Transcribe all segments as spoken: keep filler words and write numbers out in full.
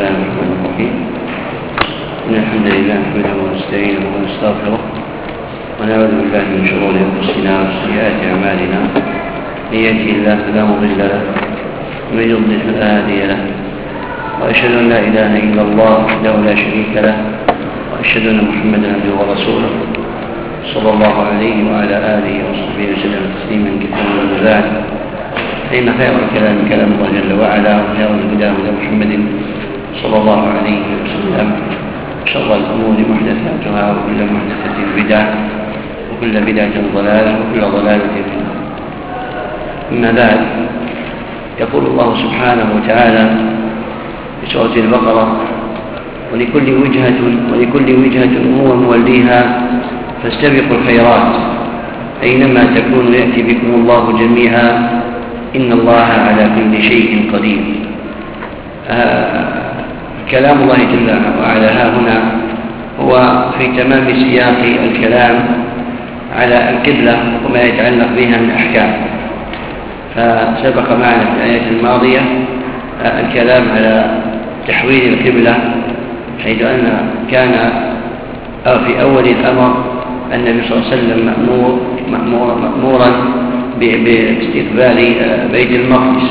الله الرحمن الرحيم. إن الحمد لله نحمده ونستعينه ونستغفره ونعوذ بالله من شرور أنفسنا وسيئات أعمالنا. من يهده الله فلا مضل له ومن يضلل فلا هادي له، وأشهد أن لا إله إلا الله وحده لا شريك له، وأشهد أن محمدا عبده ورسوله صلى الله عليه وعلى آله وصحبه وسلم تسليما كثيرا. وبعد، فإن خير الكلام كلام الله جل وعلا، وخير الهدى هدى محمد صلى الله عليه وسلم، شر الأمور محدثاتها، وكل محدثة بدعة، وكل بدعة ضلالة، وكل ضلالة في النار. أما بعد، يقول الله سبحانه وتعالى في سورة البقرة: ولكل وجهة ولكل وجهة هو موليها فاستبقوا الخيرات أينما تكونوا يأتي بكم الله جميعا إن الله على كل شيء قدير. آه كلام الله جل وعلا ها هنا هو في تمام سياق الكلام على القبلة وما يتعلق بها من أحكام. فسبق معنا في الآيات الماضية آه الكلام على تحويل القبلة، حيث أن كان أو في أول الأمر النبي صلى الله عليه وسلم مأمور مأمور مأمورا باستقبال بيت المقدس،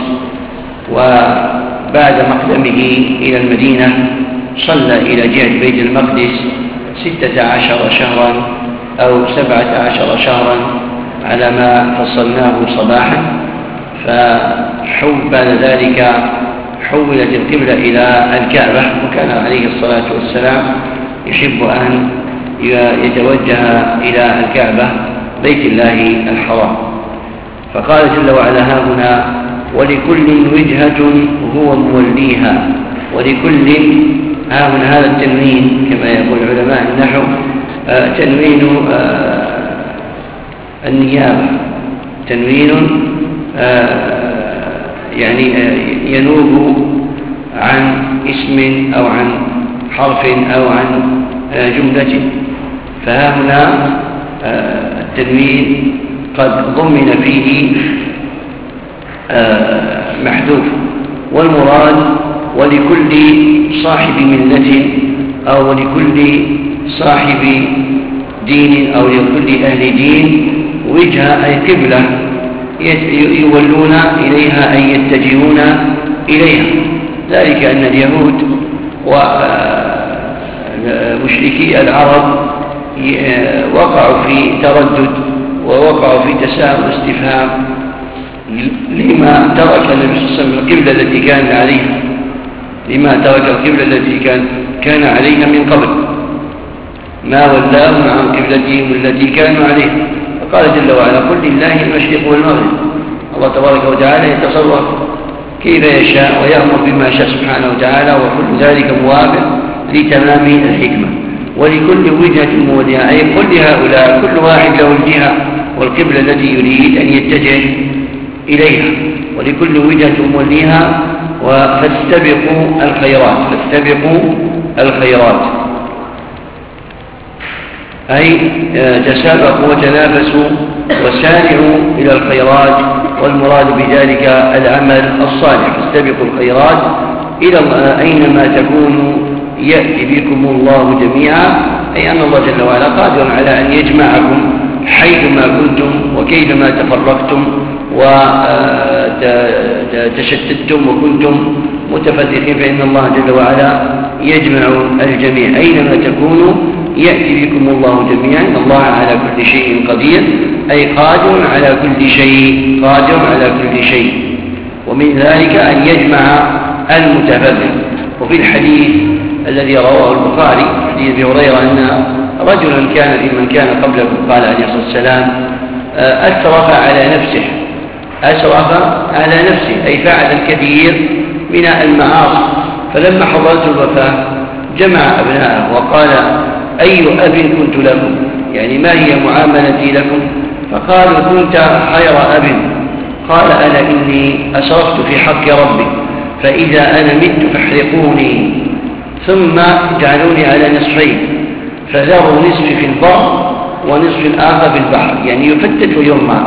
وبعد مقدمه إلى المدينة صلى إلى جهة بيت المقدس ستة عشر شهرا أو سبعة عشر شهرا على ما فصلناه صباحا. فحول بعد ذلك حولت القبلة إلى الكعبة، وكان عليه الصلاة والسلام يحب أن يتوجه إلى الكعبة بيت الله الحرام. فقال جل وعلا ها هنا: ولكل وجهة هو موليها. ولكل ها هنا هذا التنوين كما يقول علماء النحو آه تنوين آه النيابة، تنوين آه يعني آه ينوب عن اسم أو عن حرف أو عن آه جملة. فها هنا آه التنوين قد ضمن فيه آه محذوف، والمراد ولكل صاحب ملة أو ولكل صاحب دين أو لكل أهل دين وجهة أي قبلة يولون إليها أي يتجهون إليها. ذلك أن اليهود ومشركي العرب وقعوا في تردد ووقعوا في تساؤل واستفهام لما ترك النبي صلى الله عليه وسلم القبلة التي كان عليها، لما ترك القبلة التي كان كان عليها من قبل، ما ولاهم عن قبلتهم التي كانوا عليها. فقال جل وعلا: قل لله المشرق والمغرب. الله تبارك وتعالى يتصرف كيف يشاء ويأمر بما شاء سبحانه وتعالى، وكل ذلك موافق لتمام الحكمة. ولكل وجهة موليها أي قل لهؤلاء كل واحد له الجهة والقبلة التي يريد أن يتجه إليها. ولكل وجهة موليها فاستبقوا الخيرات، فاستبقوا الخيرات أي تسابقوا وتنافسوا وسارعوا إلى الخيرات، والمراد بذلك العمل الصالح. فاستبقوا الخيرات إلى أينما تكونوا يأتي بكم الله جميعا، أي أن الله جل وعلا قادر على أن يجمعكم حيثما كنتم وكيفما تفرقتم وتشتتم وكنتم متفرقين، فإن الله جل وعلا يجمع الجميع أينما تكونوا يأتي بكم الله جميعا. إن الله على كل شيء قدير أي قادر على كل شيء، قادر على كل شيء. ومن ذلك أن يجمع المتفرق. وفي الحديث الذي رواه البخاري حديث أبي هريرة أن رجلا كان في من كان قبلكم قال عليه الصلاة والسلام: أسرف على نفسه، أسرف على نفسه أي فعل الكثير من المعاصي، فلما حضرت الوفاة جمع أبناءه وقال: أي أب كنت لكم، يعني ما هي معاملتي لكم؟ فقالوا: كنت خير أب. قال: أنا إني أسرفت في حق ربي، فإذا أنا مت فاحرقوني ثم اجعلوني على نصفين، فذروا نصفي في البر ونصف الآخر في البحر، يعني يفتت ويرمى.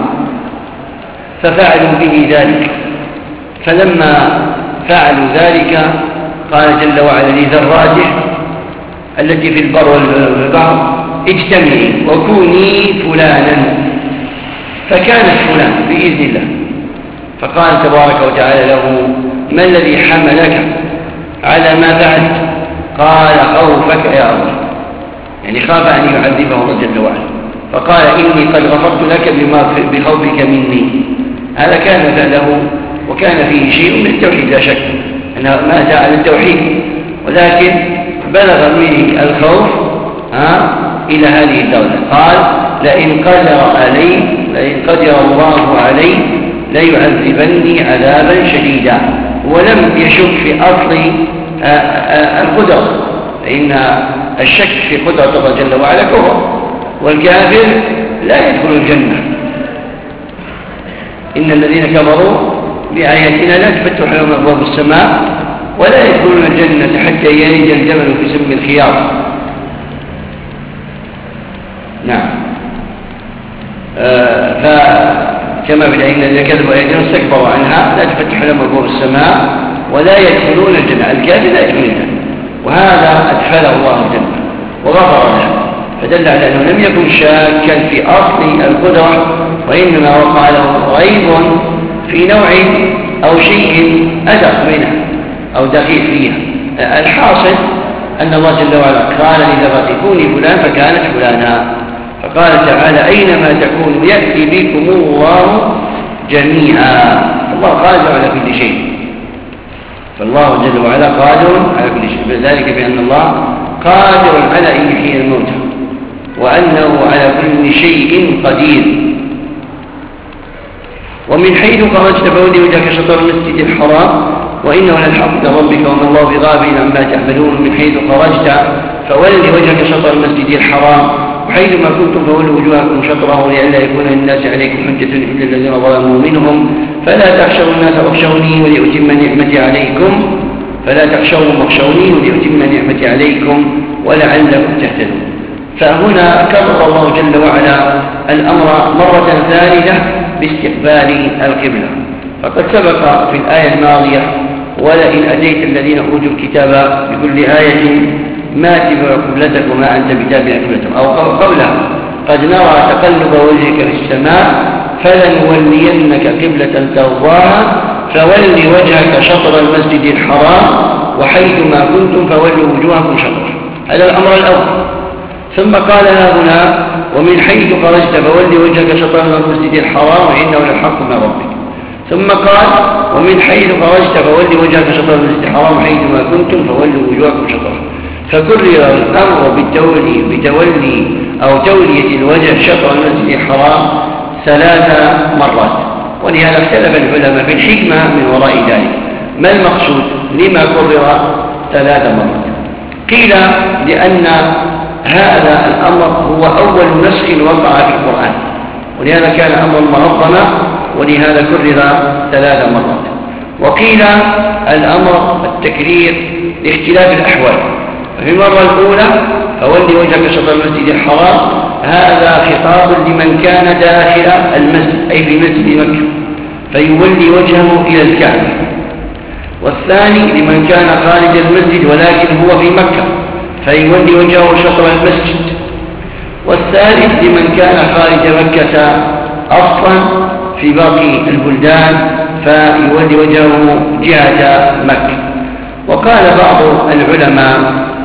ففعلوا به ذلك، فلما فعلوا ذلك قال جل وعلا لذراته التي في البر والبحر اجتمعي وكوني فلانا، فكانت فلان بإذن الله. فقال تبارك وتعالى له: ما الذي حملك على ما فعلت؟ قال: خوفك يا الله، يعني خاف أن يعذبه الله جل وعلا، فقال: إني قد غفرت لك بخوفك مني. هذا كان فعله وكان فيه شيء من التوحيد لا شك أنه مات على التوحيد، ولكن بلغ منه الخوف ها إلى هذه الدرجة. قال: لئن قدر علي لئن قدر الله علي ليعذبني عذابا شديدا. ولم يشك في أصل القدرة، فإن الشك في قدرة الله جل وعلا كفر، والكافر لا يدخل الجنة. إن الذين كفروا بآياتنا لا تفتح لهم أبواب السماء ولا يدخلون الجنة حتى يلج الجمل في سم الخياط. نعم. آه فكما في الآية الذين كذبوا آياتنا واستكبروا عنها لا تفتح لهم أبواب السماء ولا يدخلون الجنة. الكافر لا يدخل الجنة، وهذا أدخله الله الجنة وغفر له، فدل على أنه لم يكن شاكا في أصل القدرة، وإنما وقع له ريب في نوع أو شيء أدق منها أو دقيق فيها. الحاصل أن الله جل وعلا قال لذراته كوني فلان فكانت فلانا. فقال تعالى: أينما تكونوا يأتي بكم الله جميعا. الله قادر على كل شيء، فالله جل وعلا قادر على كل شيء، ذلك بأن الله قادر على أن يحيي الموتى وأنه على كل شيء قدير. ومن حيث خرجت فولي وجهك شطر المسجد الحرام وإنه للحق من ربك وما الله بغافل عما تعملون. من حيث خرجت فولي وجهك شطر المسجد الحرام وحيثما كنتم فولوا وجوهكم شطره لئلا يكون للناس عليكم حجة إلا الذين ظلموا منهم فلا تخشوا الناس واخشوني ولأتم نعمتي عليكم فلا تخشوهم واخشوني ولأتم نعمتي عليكم ولعلكم تهتدون. فهنا كرر الله جل وعلا الأمر مرة ثالثة باستقبال القبلة. فقد سبق في الآية الماضية: ولئن أتيت الذين أوتوا الكتاب بكل آية ما تبع قبلتك وما أنت بتابع قبلتهم. أو قبلها: قد نرى تقلب وجهك في السماء فلنولينك قبلة ترضاها فول وجهك شطر المسجد الحرام وحيثما كنتم فولوا وجوهكم شطره. هذا الأمر الأول. ثم قال هنا: ومن حيث خرجت فول وجهك شطر المسجد الحرام وإنه للحق من ربك. ثم قال: ومن حيث خرجت فول وجهك شطر المسجد الحرام وحيثما كنتم فولوا وجوهكم شطره. فكرر الأمر بالتولي بتولي أو تولية الوجه شطر المسجد الحرام ثلاث مرات. ولهذا اختلف العلماء في الحكمة من وراء ذلك. ما المقصود؟ لما كرر ثلاث مرات؟ قيل لأن هذا الأمر هو أول نسخ وقع في القرآن، ولهذا كان أمر منظما، ولهذا كرر ثلاث مرات. وقيل الأمر التكرير لاختلاف الأحوال. في المرة الأولى: فولي وجهك شطر المسجد الحرام، هذا خطاب لمن كان داخل المسجد أي في مسجد مكة فيولي وجهه إلى الكعبة. والثاني: لمن كان خارج المسجد ولكن هو في مكة فيولي وجهه شطر المسجد. والثالث: لمن كان خارج مكة أصلا في باقي البلدان فيولي وجهه جهة مكة. وقال بعض العلماء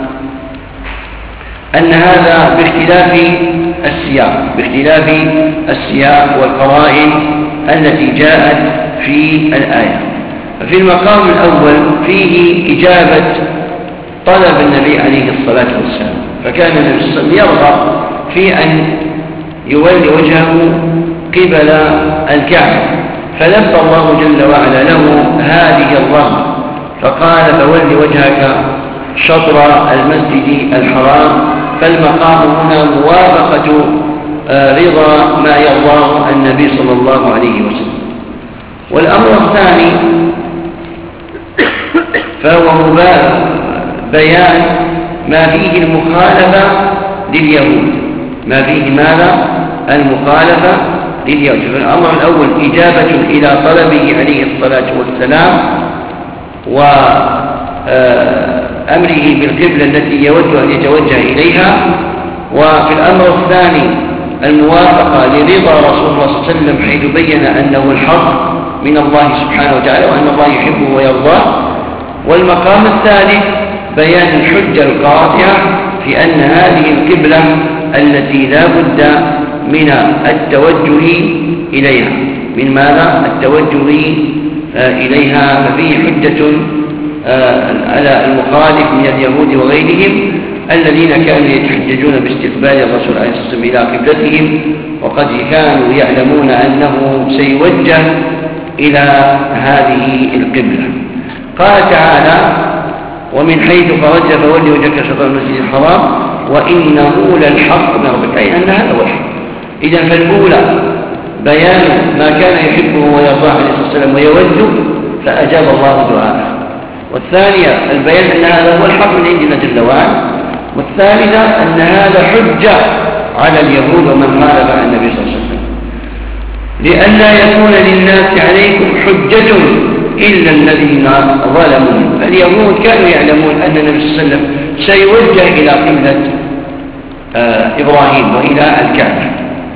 أن هذا باختلاف السياق باختلاف السياق والقرائن التي جاءت في الآية. في المقام الأول فيه إجابة طلب النبي عليه الصلاة والسلام، فكان النبي صلى الله عليه وسلم يرغب في أن يولي وجهه قبل الكعبة، فلبى الله جل وعلا له هذه الرغبة فقال: فول وجهك شطر المسجد الحرام. فالمقام هنا موافقة رضا ما يرضاه النبي صلى الله عليه وسلم. والأمر الثاني فهو بيان ما فيه المخالفة لليهود ما فيه ماذا؟ المخالفة لليهود. فالأمر الأول إجابة إلى طلبه عليه الصلاة والسلام، أمره بالقبلة التي يود أن يتوجه إليها. وفي الأمر الثاني الموافقة لرضا رسول الله صلى الله عليه وسلم حيث بين أنه الحق من الله سبحانه وتعالى وأن الله يحبه ويرضاه. والمقام الثالث بيان الحجة القاطعة في أن هذه القبلة التي لا بد من التوجه إليها. من ماذا؟ التوجه إليها. ففيه حجة على المخالف من اليهود وغيرهم الذين كانوا يتحججون باستقبال الرسول عليه الصلاة والسلام إلى قبلتهم، وقد كانوا يعلمون أنه سيوجه إلى هذه القبلة. قال تعالى: ومن حيث خرجت فول وجهك شطر المسجد الحرام وإنه للحق من ربك، أي أن هذا هو الحق. إذن فالأولى بيان ما كان يحبه ويرضاه عليه الصلاة والسلام ويوده فأجاب الله دعاءه. والثانية البيان أن هذا هو الحق من عند الله جل وعلا. والثالثة أن هذا حجة على اليهود ومن خالف عن النبي صلى الله عليه وسلم، لئلا يكون للناس عليكم حجة إلا الذين ظلموا. فاليهود كانوا يعلمون أن النبي صلى الله عليه وسلم سيوجه إلى قبلة إبراهيم وإلى الكعبة،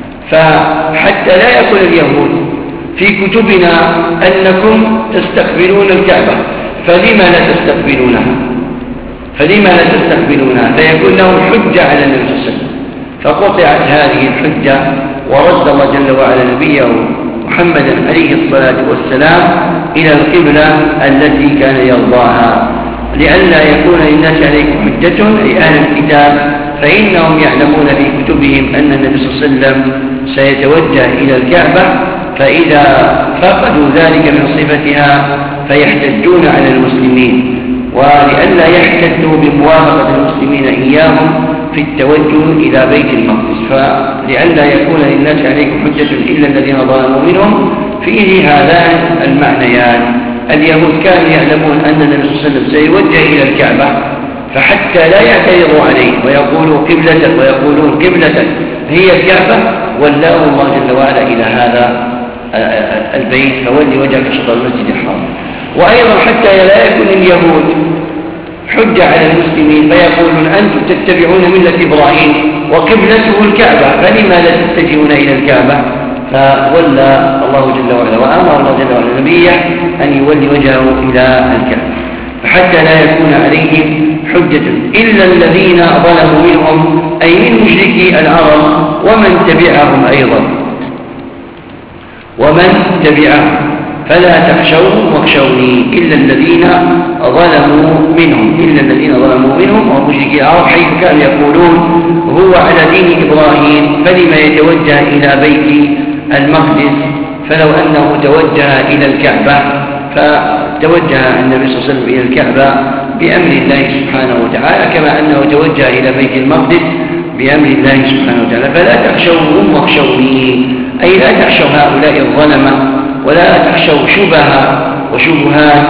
فحتى لا يقول اليهود في كتبنا أنكم تستقبلون الكعبة فلما لا تستقبلونها فلما لا تستقبلونها فيكون لهم حجة على النبي صلى الله عليه وسلم. فقطعت هذه الحجة ورد الله جل وعلا نبيه محمدا عليه الصلاة والسلام إلى القبلة التي كان يرضاها، لئلا يكون للناس عليكم حجة أي أهل الكتاب، فإنهم يعلمون في كتبهم أن النبي صلى الله عليه وسلم سيتوجه إلى الكعبة، فإذا فقدوا ذلك من صفتها فيحتجون على المسلمين، ولئلا يحتجوا بموافقة المسلمين إياهم في التوجه إلى بيت المقدس. فلئلا يكون للناس عليكم حجة إلا الذين ظلموا منهم فيه هذان المعنيان. اليهود كانوا يعلمون أن النبي صلى الله عليه وسلم سيوجه إلى الكعبة، فحتى لا يعترضوا عليه ويقولوا قبلتك ويقولون قبلتك هي الكعبة، ولاه الله جل وعلا إلى هذا البيت فولي وجهك شطر المسجد الحرام. وأيضا حتى لا يكون اليهود حجة على المسلمين فيقولون أنتم تتبعون ملة إبراهيم وقبلته الكعبة فلما لا تتجهون إلى الكعبة؟ فولى الله جل وعلا وأمر الله جل وعلا نبيه أن يولي وجهه إلى الكعبة، فحتى لا يكون عليهم حجة إلا الذين ظلموا منهم أي من مشركي العرب ومن تبعهم أيضا ومن تبعهم فلا تخشوهم واخشوني إلا الذين ظلموا منهم إلا الذين ظلموا منهم ومشركي العرب، حيث كانوا يقولون هو على دين إبراهيم فلما يتوجه إلى بيت المقدس، فلو أنه توجه إلى الكعبة فتوجه النبي صلى الله عليه وسلم إلى الكعبة بأمر الله سبحانه وتعالى كما أنه توجه إلى بيت المقدس بأمر الله سبحانه وتعالى. فلا تخشوهم واخشوني أي لا تخشوا هؤلاء الظلمة ولا تخشوا شبهة وشبهات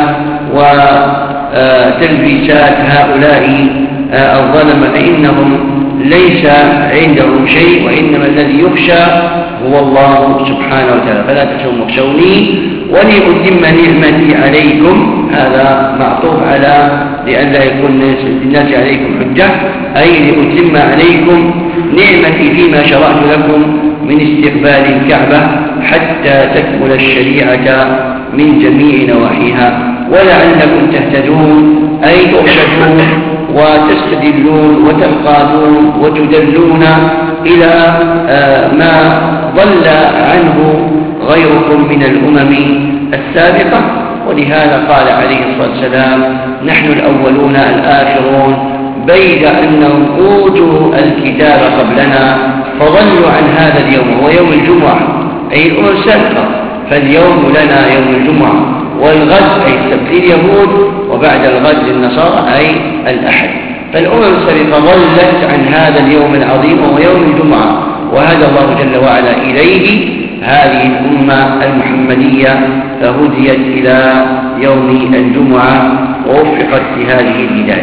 وتلبيسات هؤلاء الظلمة، فإنهم ليس عندهم شيء وإنما الذي يخشى هو الله سبحانه وتعالى. فلا تخشوا واخشوني ولأتم نعمتي عليكم، هذا معطوف على لئلا يكون للناس عليكم حجة أي لأتم عليكم نعمتي فيما شرعت لكم من استقبال الكعبة حتى تكمل الشريعة من جميع نواحيها ولعلكم تهتدون أي ترشدون وتستدلون وتنقادون وتدلون إلى ما ضل عنه غيركم من الأمم السابقة. ولهذا قال عليه الصلاة والسلام نحن الأولون الآخرون، بيد أنهم أوتوا الكتاب قبلنا فضلوا عن هذا اليوم وهو يوم الجمعة أي الأمم السابقة، فاليوم لنا يوم الجمعة والغد أي السبت لليهود وبعد الغد للنصارى أي الأحد. فالأمم السابقة ضلت عن هذا اليوم العظيم وهو يوم الجمعة، وهدى الله جل وعلا إليه هذه الأمة المحمدية فهديت إلى يوم الجمعة ووفقت لهذه الهداية.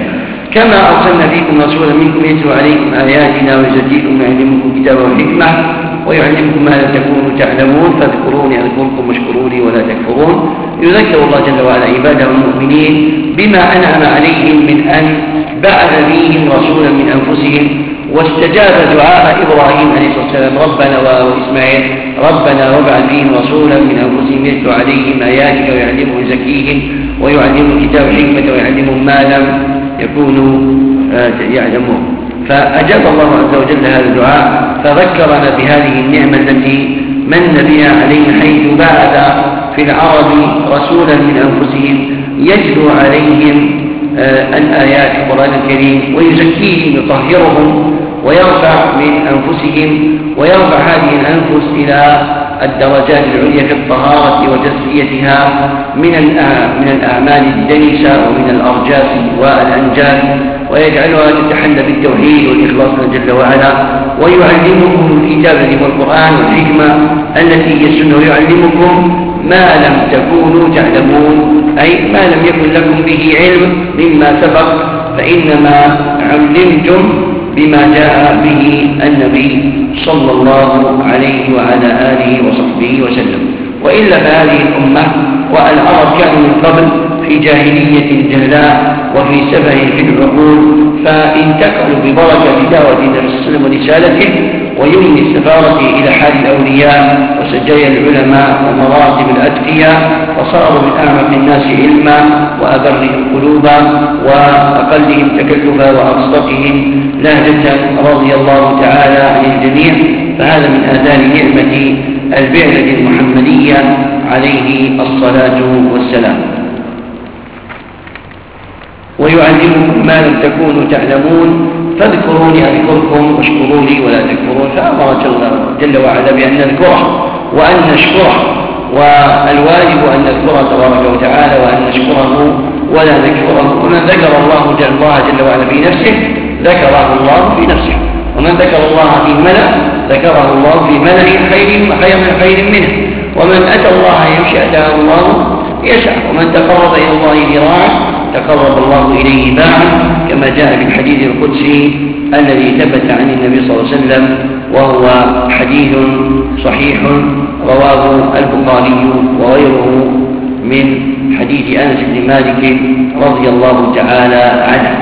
كما أرسلنا فيكم رسولا منكم يتلو عليكم آياتنا ويزكيكم ويعلمكم الكتاب والحكمة ويعلمكم ما لم تكونوا تعلمون فاذكروني أذكركم واشكروا لي ولا تكفرون. يذكر الله جل وعلا عباده المؤمنين بما أنعم عليهم من أن بعث فيهم رسولا من أنفسهم، واستجاب دعاء إبراهيم عليه الصلاة والسلام ربنا وإسماعيل ربنا وابعث فيهم رسولا من أنفسهم يتلو عليهم آياتك ويعلمهم ويزكيهم ويعلمهم الكتاب والحكمة ويعلمهم ما لم يكونوا يعلمون. فأجاب الله عز وجل هذا الدعاء فذكرنا بهذه النعمة التي من بها عليه حيث بعث في العرب رسولا من أنفسهم يتلو عليهم الآيات القرآن الكريم ويزكيهم يطهرهم ويرفع من أنفسهم ويرفع هذه الأنفس إلى الدرجات العليا في الطهارة وتزكيتها من من الأعمال الدنيسة ومن الأرجاس والأنجاس، ويجعلها تتحلى بالتوحيد والإخلاص جل وعلا، ويعلمكم الكتاب والقرآن والحكمة التي هي السنة، ويعلمكم ما لم تكونوا تعلمون، أي ما لم يكن لكم به علم مما سبق، فإنما علمتم بما جاء به النبي صلى الله عليه وعلى آله وصحبه وسلم. وإلا فهذه الأمة والعرب كانوا من قبل في جاهلية جهلاء وفي سفه في العقول، فانتقلوا ببركة دعوة النبي صلى الله عليه وسلم ورسالته ويمن السفارة إلى حال الأولياء وسجايا العلماء ومراتب الأتقياء، وصاروا من أعمق الناس علما وأبرهم قلوبا وأقلهم تكلفا وأبسطهم لهجة رضي الله تعالى عن الجميع. فهذا من آثار نعمة البعثة المحمدية عليه الصلاة والسلام. ويعلمكم ما لم تكونوا تعلمون فاذكروني أذكركم واشكروا لي ولا تكفرون. فأمر جل وعلا بأن نذكره وأن نشكره، والواجب أن نذكره تبارك وتعالى وأن نشكره ولا نكفره. ومن ذكر الله جل, الله جل وعلا في نفسه ذكره الله في نفسه، ومن ذكر الله في ملأ ذكره الله في ملأ خير خير من خير منه، ومن أتى الله يمشي أتاه الله يسعى، ومن تقرب إلى الله ذراعا تقرب الله إليه باعا، كما جاء في الحديث القدسي الذي ثبت عن النبي صلى الله عليه وسلم، وهو حديث صحيح رواه البخاري وغيره من حديث أنس بن مالك رضي الله تعالى عنه.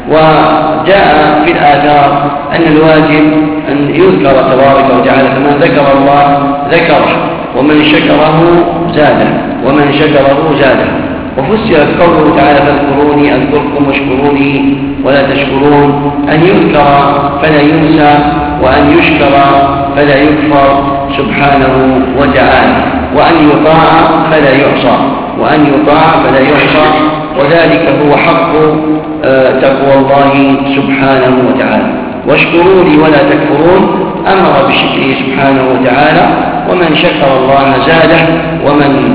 وجاء في الآثار أن الواجب أن يذكر تبارك وتعالى، فمن ذكر الله ذكره، ومن شكره زاده، ومن شكره زاده. وفسرت قوله تعالى فاذكروني أذكركم واشكروني ولا تشكرون، أن يذكر فلا ينسى، وأن يشكر فلا يكفر سبحانه وتعالى، وأن يطاع فلا يعصى، وأن يطاع فلا يعصى، وذلك هو حق تقوى الله سبحانه وتعالى. واشكروا لي ولا تكفرون، أمر بشكره سبحانه وتعالى، ومن شكر الله زاده، ومن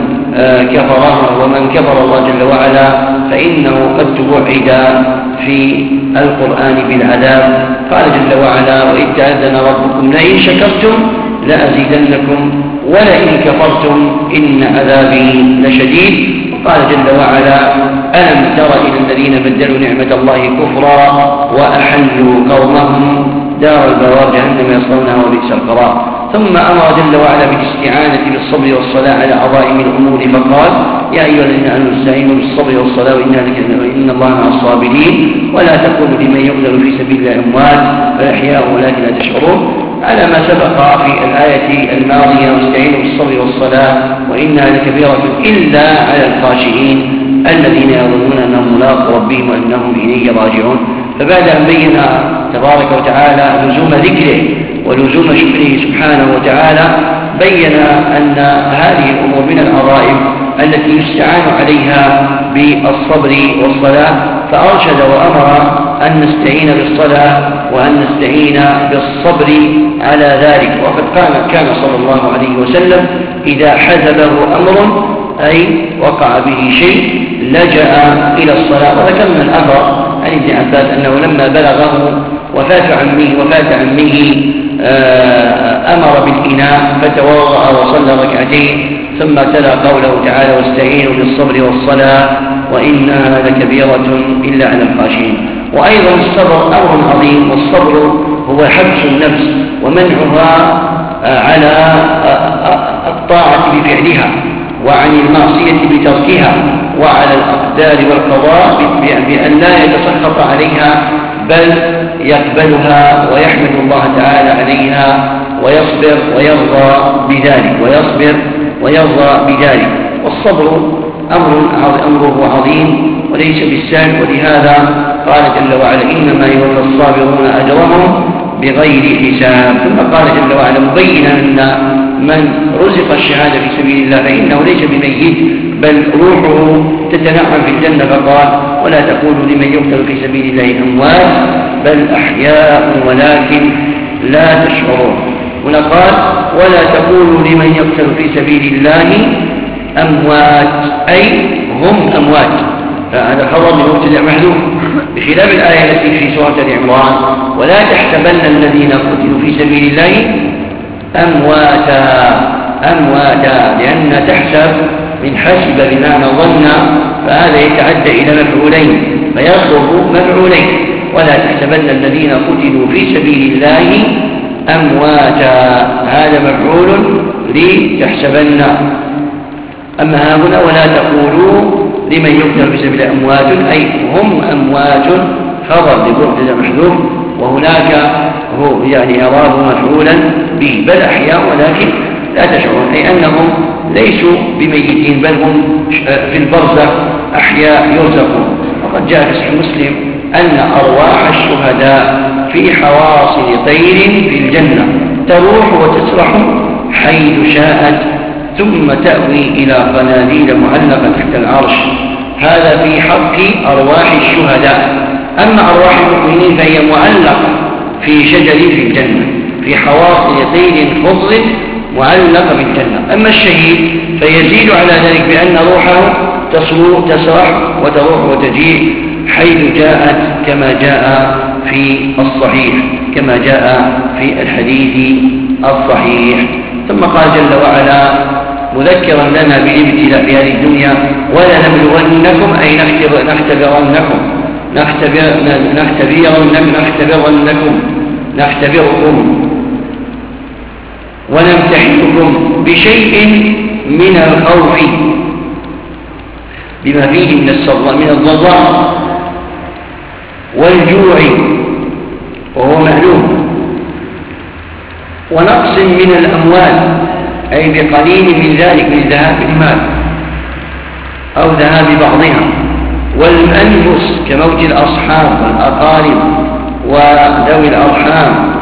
كفره ومن كفر الله جل وعلا فإنه قد توعد في القرآن بالعذاب. قال جل وعلا وإذ تأذن ربكم لئن شكرتم لأزيدنكم ولئن كفرتم إن عذابي لشديد. قال جل وعلا ألم تر إلى الذين بدلوا نعمة الله كفرا وأحلوا قومهم دار البوار جهنم يصلونها وبئس القرار. ثم أمر جل وعلا بالاستعانة بالصبر والصلاة على عظائم الأمور، فقال يا أيها الذين آمنوا استعينوا بالصبر والصلاة وإن الله مع الصابرين ولا تكونوا لمن يقتل في سبيل الله أموات بل أحياء ولكن لا تشعرون، على ما سبق في الآية الماضية واستعينوا بالصبر والصلاة وإنها لكبيرة إلا على الخاشعين الذين يظنون أنهم ملاقو ربهم وأنهم إليه راجعون. فبعد أن بين تبارك وتعالى لزوم ذكره ولزوم شكره سبحانه وتعالى، بين أن هذه الأمور من العظائم التي يستعان عليها بالصبر والصلاة، فأرشد وأمر أن نستعين بالصلاة وأن نستعين بالصبر على ذلك. وقد كان كان صلى الله عليه وسلم إذا حزبه أمر أي وقع به شيء لجأ إلى الصلاة. وذكرنا الأثر عن ابن عباس أنه لما بلغه وفاة عمه وفاة عمه أمر بالإناء فتوضأ وصلى ركعتين، ثم تلا قوله تعالى واستعينوا بالصبر والصلاة وإنها لكبيرة إلا على الخاشعين. وأيضا الصبر أمر عظيم، والصبر هو حبس النفس ومنعها على الطاعة بفعلها، وعن المعصية بتركها، وعلى الأقدار والقضاء بأن لا يتسخط عليها بل يقبلها ويحمد الله تعالى عليها ويصبر ويرضى بذلك ويصبر ويرضى بذلك. والصبر أمر أمره عظيم وليس بالسهل، ولهذا قال جل وعلا إنما يوفى الصابرون أجرهم بغير حساب. ثم قال جل وعلا مبينا أن من رزق الشهادة في سبيل الله فإنه ليس بميت بل روحه تتنعم في الجنة، فقال ولا تقولوا لمن يقتل في سبيل الله أموات بل أحياء ولكن لا تشعرون. هنا قال ولا تقولوا لمن يقتل في سبيل الله أموات أي هم أموات، فهذا خبر من مبتدأ محذوف، بخلاف الآية التي في سورة العمران ولا تحسبن الذين قتلوا في سبيل الله أمواتا أمواتا، لأن تحسب من حسب بمعنى ظن، فهذا يتعدى إلى مفعولين فيطلب مفعولين، ولا تحسبن الذين قتلوا في سبيل الله أمواتا، هذا مفعول لتحسبن. أما ها هنا ولا تقولوا لمن يقتل في سبيل الله أموات أي هم أموات، خبر لمبتدأ محذوف، وهناك هو يعني إعراب مفعولا به بل أحياء ولكن لا تشعرون، أي أنهم ليسوا بميتين بل هم في البرزخ أحياء يرزقون. وقد جاء في صحيح مسلم أن أرواح الشهداء في حواصل طير في الجنة تروح وتسرح حيث شاءت ثم تأوي إلى قناديل معلقة تحت العرش، هذا في حق أرواح الشهداء. أما أرواح المؤمنين فهي معلقة في شجر في الجنة في حواصل طير خضر معلقة بالجنة. أما الشهيد فيزيد على ذلك بأن روحه تسرح وتروح وتجيء حيث جاءت كما جاء في الصحيح كما جاء في الحديث الصحيح. ثم قال جل وعلا مذكرا لنا بالابتلاء في هذه الدنيا ولنبلونكم أي نختبرنكم نختبرنكم نختبرنكم نختبركم ونمتحنكم بشيء من الخوف بما فيه من من الضراء والجوع وهو معلوم، ونقص من الأموال أي بقليل من ذلك من ذهاب المال أو ذهاب بعضها، والأنفس كموت الأصحاب والأقارب وذوي الأرحام،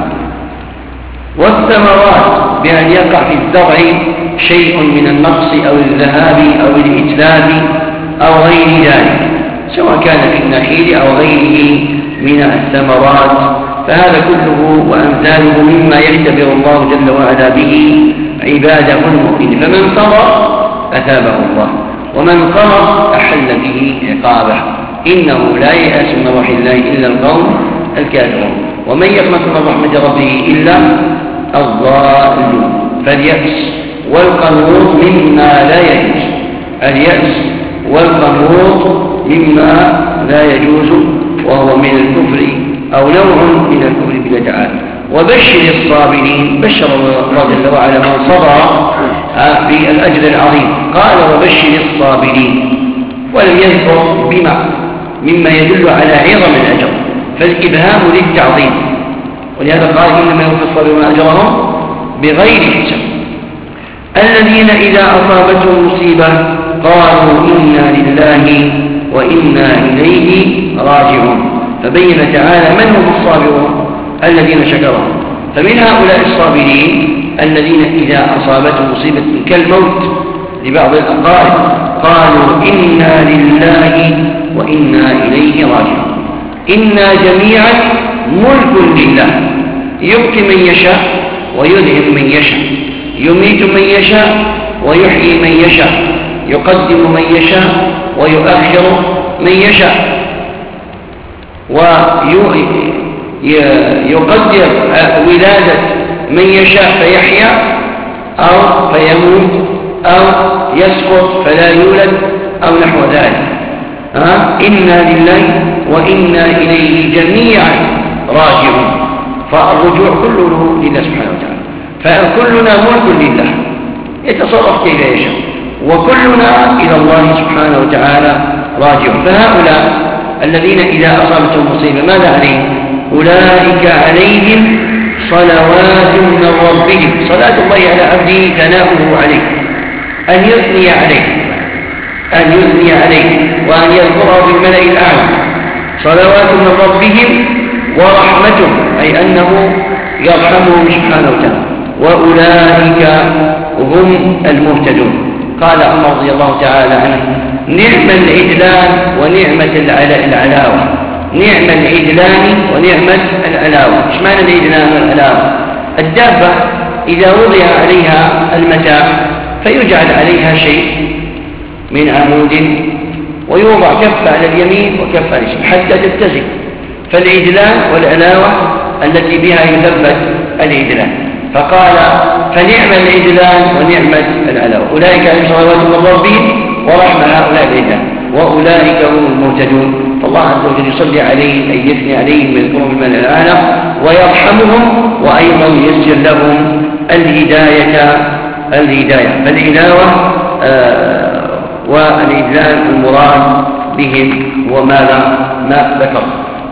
والثمرات بأن يقع في الزرع شيء من النقص أو الذهاب أو الإتلاف أو غير ذلك، سواء كان في النخيل أو غيره من الثمرات، فهذا كله وأمثاله مما يختبر الله جل وعلا به عباده المؤمنين، فمن صبر أثابه الله ومن قمر أحل به عقابه، إنه لا ييأس من روح الله إلا القوم الكافرون، ومن يقنط من رحمة ربه إلا الضالون. فاليأس والقنوط مما لا يجوز، اليأس والقنوط مما لا يجوز وهو من الكفر أو نوع من الكفر بالله تعالى. وبشر الصابرين، بشر الله جل وعلا من صبر بالأجر العظيم، قال وبشر الصابرين، ولم يذكر بما مما يدل على عظم الأجر، فالإبهام للتعظيم، ولهذا قال إنما يوفى الصابرون أجرهم بغير حساب. الذين إذا أصابتهم مصيبة قالوا إنا لله وإنا إليه راجعون، فبين تعالى من هم الصابرون الذين شكرهم، فمن هؤلاء الصابرين الذين إذا أصابتهم مصيبة كالموت لبعض الأقارب قالوا إنا لله وإنا إليه راجعون. إنا جميعا ملك لله، يبقي من يشاء ويذهب من يشاء، يميت من يشاء ويحيي من يشاء، يقدم من يشاء ويؤخر من يشاء، ويقدر ولادة من يشاء فيحيا أو فيموت أو يسقط فلا يولد أو نحو ذلك. ها إنا لله وإنا إليه جميعا راجعون. فالرجوع كله لله سبحانه وتعالى، فكلنا ملك لله يتصرف كيف يشاء، وكلنا إلى الله سبحانه وتعالى راجعون. فهؤلاء الذين إذا أصابتهم مصيبة ماذا عليهم؟ أولئك عليهم صلوات من ربهم. صلاة الله على عبده ثناؤه عليه، أن يثني عليه أن يثني عليه وأن يذكره في الملأ الأعلى. صلوات من ربهم ورحمته، أي أنه يرحمهم سبحانه وتعالى، وأولئك هم المهتدون. قال عمر رضي الله تعالى عنه: نعم العدلان ونعمة العلاوة. نعم العدلان ونعمة العلاوة. ايش معنى العدلان والعلاوة؟ الدابة إذا وضع عليها المتاع فيجعل عليها شيء من عمود ويوضع كف على اليمين وكف على اليسار حتى تتزن، فالعدلان والعلاوة التي بها يثبت العدلان. فقال: فنعم العدلان ونعمة العلاوة. أولئك عليهم صلوات من ربهم ورحمة، هؤلاء العدلان، وأولئك هم المهتدون. فالله عز وجل يصلي عليهم، أي يثني عليهم ويذكرهم بالملأ الأعلى ويرحمهم، وأيضا ييسر لهم الهداية الهداية فالعلاوة آه والإدلال المراد بهم وماذا ما ذكر.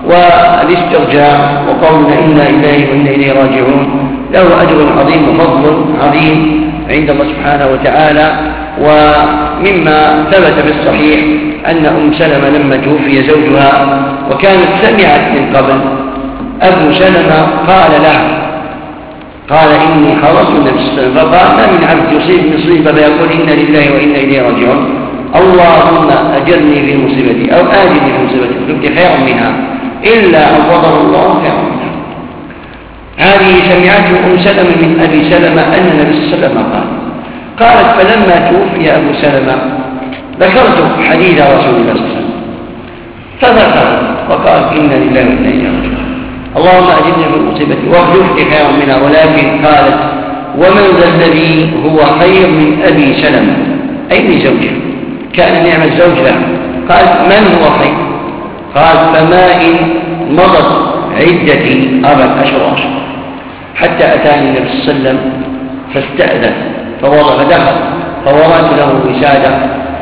والاسترجاع وقولنا إنا إليه وإنا إليه راجعون له أجر عظيم وفضل عظيم عند الله سبحانه وتعالى. ومما ثبت في الصحيح أن أم سلمة لما توفي زوجها وكانت سمعت من قبل، أبو سلمة قال لها قال: إني حرصت النبي صلى الله عليه وسلم، فقال: ما من عبد يصيب مصيبة فيقول إنا لله وإنا إليه راجعون، اللهم أجرني في مصيبتي أو آجرني في مصيبتي فكنت خيرا منها إلا عوضه الله خيرا منها. هذه سمعته أم سلمة من أبي سلمة أن النبي صلى الله عليه وسلم قال. قالت: فلما توفي أبو سلمة ذكرت حديث رسول الله صلى الله عليه وسلم فذكر وقال: إنا لله وإنا إليه راجعون، اللهم أجرني في مصيبتي واخلف لي خيرا منها. ولكن قالت: ومن ذا الذي هو خير من أبي سلمة، أي من زوجه، كان نعم الزوج له. قالت: من هو خير؟ قال: فما إن مضت عدتي أربعة أشهر أشهر حتى أتاني النبي صلى الله عليه وسلم فاستأذن فوضع فدخل فوضعت له وسادة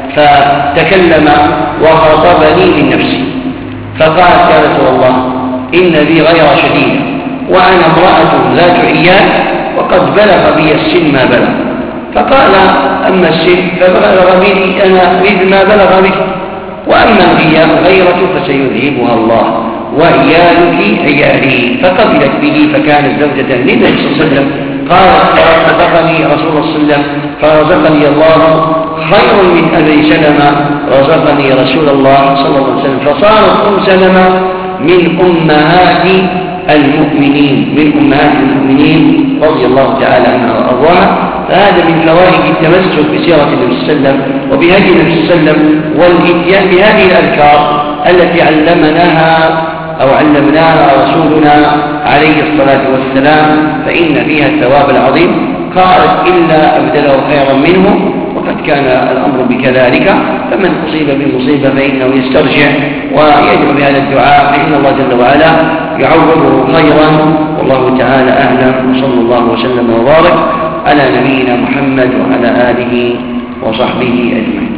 فتكلم وخاطبني من نفسي فقالت: يا رسول الله إن بي غير شديد وأنا امرأة ذات عيال وقد بلغ بي السن ما بلغ. فقال: أما السن فبلغ بي أنا مثل ما بلغ بك، وأما الغيرة فسيذهبها الله، وعيالك عيالي. فقبلت به فكانت زوجة للنبي صلى الله عليه وسلم. قالت: فرزقني رسول الله صلى الله عليه وسلم فرزقني الله خير من أبي سلمة رزقني رسول الله صلى الله عليه وسلم. فصارت أم سلمة من أمهات المؤمنين من أمهات المؤمنين رضي الله تعالى عنها وأرضاها. فهذا من فوائد التمسك بسيرة النبي صلى الله عليه وسلم وبهدي النبي صلى الله عليه وسلم والإتيان بهذه الأذكار التي علمناها أو علمناها رسولنا عليه الصلاة والسلام، فإن فيها الثواب العظيم. قالت: إلا أبدله خيرا منه، وقد كان الأمر بكذلك. فمن أصيب بمصيبة فإنه يسترجع ويدعو بهذا الدعاء، فإن الله جل وعلا يعوضه خيرا. والله تعالى أعلم، وصلى الله وسلم وبارك على نبينا محمد وعلى آله وصحبه أجمعين.